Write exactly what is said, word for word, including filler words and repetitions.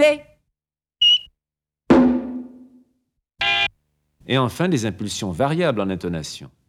Mais... Et enfin, des impulsions variables en intonation.